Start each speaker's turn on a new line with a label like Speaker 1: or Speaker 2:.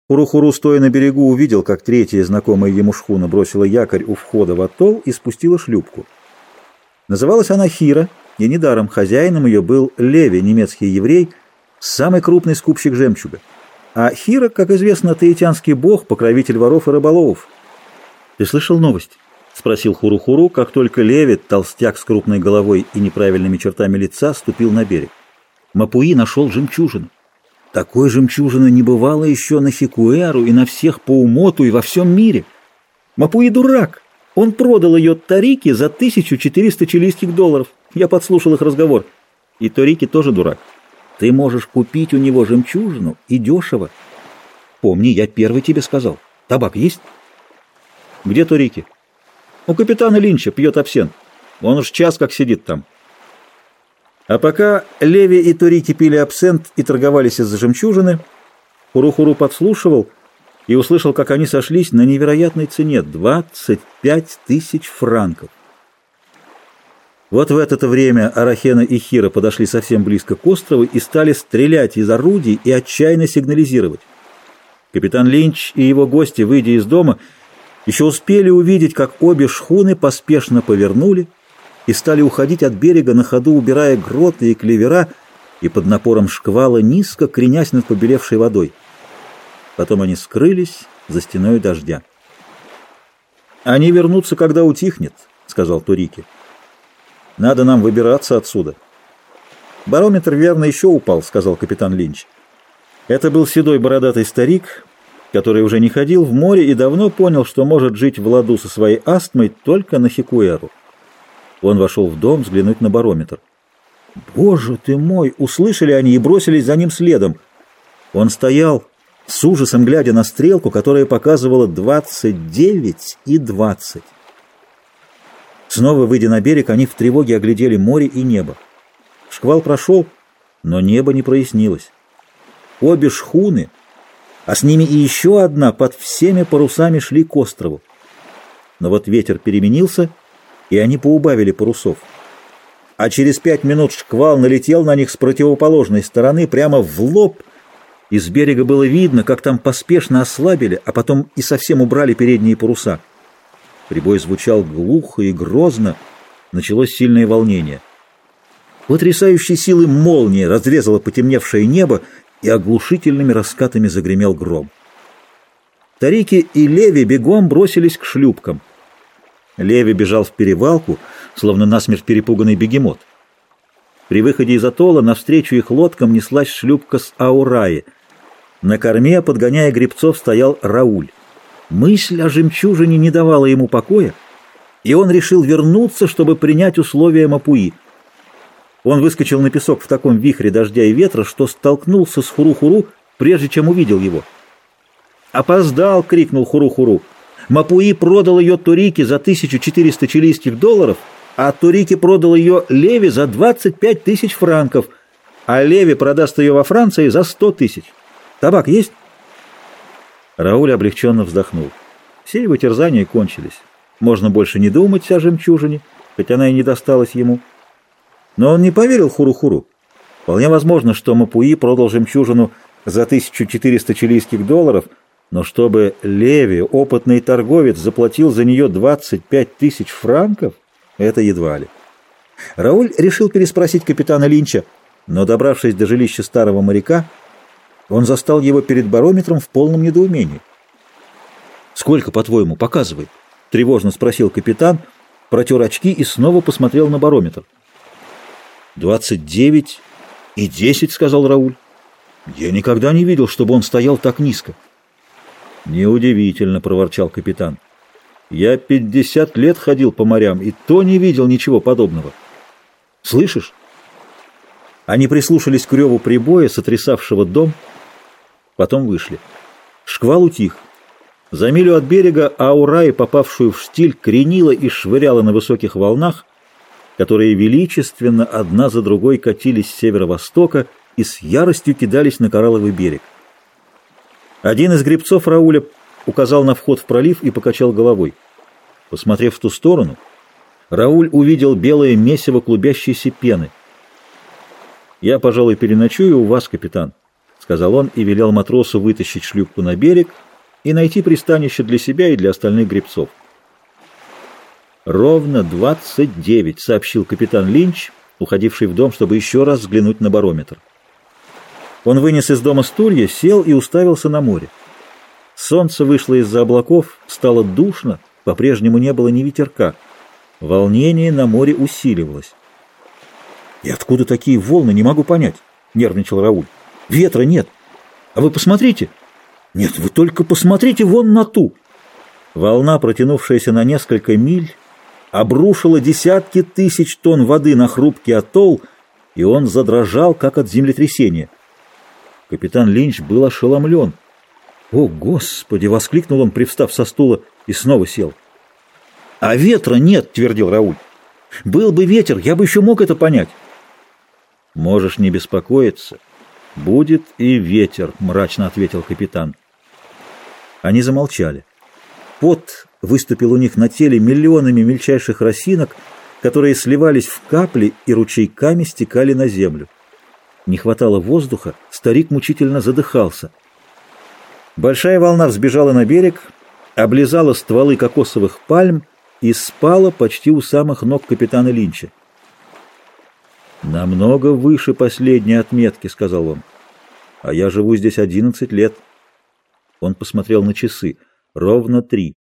Speaker 1: Хуру-Хуру, стоя на берегу, увидел, как третья знакомая ему шхуна бросила якорь у входа в атолл и спустила шлюпку. Называлась она Хира, и недаром хозяином ее был Леви, немецкий еврей, самый крупный скупщик жемчуга. А Хира, как известно, таитянский бог, покровитель воров и рыболовов. — Ты слышал новость? — спросил Хуру-Хуру, как только Леви, толстяк с крупной головой и неправильными чертами лица, ступил на берег. Мапуи нашел жемчужину. Такой жемчужины не бывало еще на Хикуэру и на всех по Умоту и во всем мире. Мапуи дурак. Он продал ее Тарике за 1400 чилийских долларов. Я подслушал их разговор. И Торики тоже дурак. Ты можешь купить у него жемчужину и дешево. Помни, я первый тебе сказал. Табак есть? Где Торики? У капитана Линча, пьет абсент. Он уж час как сидит там. А пока Леви и Торики пили абсент и торговались из-за жемчужины, Хуру-Хуру подслушивал и услышал, как они сошлись на невероятной цене — 25 тысяч франков. Вот в это время Арахена и Хира подошли совсем близко к острову и стали стрелять из орудий и отчаянно сигнализировать. Капитан Линч и его гости, выйдя из дома, еще успели увидеть, как обе шхуны поспешно повернули и стали уходить от берега, на ходу убирая гроты и клевера, и под напором шквала низко кренясь над побелевшей водой. Потом они скрылись за стеной дождя. «Они вернутся, когда утихнет», — сказал Торики. «Надо нам выбираться отсюда». «Барометр верно еще упал», — сказал капитан Линч. Это был седой бородатый старик, который уже не ходил в море и давно понял, что может жить в ладу со своей астмой только на Хикуэру. Он вошел в дом взглянуть на барометр. «Боже ты мой!» — услышали они и бросились за ним следом. Он стоял, с ужасом глядя на стрелку, которая показывала 29 и 20. Снова выйдя на берег, они в тревоге оглядели море и небо. Шквал прошел, но небо не прояснилось. Обе шхуны, а с ними и еще одна, под всеми парусами шли к острову. Но вот ветер переменился, и они поубавили парусов. А через 5 минут шквал налетел на них с противоположной стороны прямо в лоб. Из берега было видно, как там поспешно ослабили, а потом и совсем убрали передние паруса. Прибой звучал глухо и грозно, началось сильное волнение. Потрясающей силы молния разрезала потемневшее небо, и оглушительными раскатами загремел гром. Тарики и Леви бегом бросились к шлюпкам. Леви бежал в перевалку, словно насмерть перепуганный бегемот. При выходе из атолла навстречу их лодкам неслась шлюпка с Аураи. На корме, подгоняя гребцов, стоял Рауль. Мысль о жемчужине не давала ему покоя, и он решил вернуться, чтобы принять условия Мапуи. Он выскочил на песок в таком вихре дождя и ветра, что столкнулся с Хуру-Хуру, прежде чем увидел его. «Опоздал!» — крикнул Хуру-Хуру. «Мапуи продал ее Торики за 1400 чилийских долларов, а Торики продал ее Леви за 25 тысяч франков, а Леви продаст ее во Франции за 100 тысяч. Табак есть?» Рауль облегченно вздохнул. Все его терзания кончились. Можно больше не думать о жемчужине, хоть она и не досталась ему. Но он не поверил Хуру-Хуру. Вполне возможно, что Мапуи продал жемчужину за 1400 чилийских долларов, но чтобы Леви, опытный торговец, заплатил за нее 25 тысяч франков, это едва ли. Рауль решил переспросить капитана Линча, но, добравшись до жилища старого моряка, он застал его перед барометром в полном недоумении. «Сколько, по-твоему, показывает?» — тревожно спросил капитан, протер очки и снова посмотрел на барометр. 29 и 10, — сказал Рауль. «Я никогда не видел, чтобы он стоял так низко». «Неудивительно», — проворчал капитан. «Я 50 лет ходил по морям, и то не видел ничего подобного. Слышишь?» Они прислушались к реву прибоя, сотрясавшего дом, потом вышли. Шквал утих. За милю от берега Аураи, попавшую в штиль, кренила и швыряла на высоких волнах, которые величественно одна за другой катились с северо-востока и с яростью кидались на коралловый берег. Один из гребцов Рауля указал на вход в пролив и покачал головой. Посмотрев в ту сторону, Рауль увидел белое месиво клубящейся пены. «Я, пожалуй, переночую у вас, капитан», — сказал он и велел матросу вытащить шлюпку на берег и найти пристанище для себя и для остальных гребцов. «Ровно 29», — сообщил капитан Линч, уходивший в дом, чтобы еще раз взглянуть на барометр. Он вынес из дома стулья, сел и уставился на море. Солнце вышло из-за облаков, стало душно, по-прежнему не было ни ветерка. Волнение на море усиливалось. «И откуда такие волны, не могу понять», — нервничал Рауль. «Ветра нет. А вы посмотрите». «Нет, вы только посмотрите вон на ту». Волна, протянувшаяся на несколько миль, обрушила десятки тысяч тонн воды на хрупкий атолл, и он задрожал, как от землетрясения. Капитан Линч был ошеломлен. «О, Господи!» — воскликнул он, привстав со стула, и снова сел. «А ветра нет!» — твердил Рауль. «Был бы ветер, я бы еще мог это понять». «Можешь не беспокоиться. Будет и ветер», — мрачно ответил капитан. Они замолчали. Пот выступил у них на теле миллионами мельчайших росинок, которые сливались в капли и ручейками стекали на землю. Не хватало воздуха, старик мучительно задыхался. Большая волна взбежала на берег, облизала стволы кокосовых пальм и спала почти у самых ног капитана Линча. «Намного выше последней отметки», — сказал он. «А я живу здесь 11 лет». Он посмотрел на часы. Ровно 3.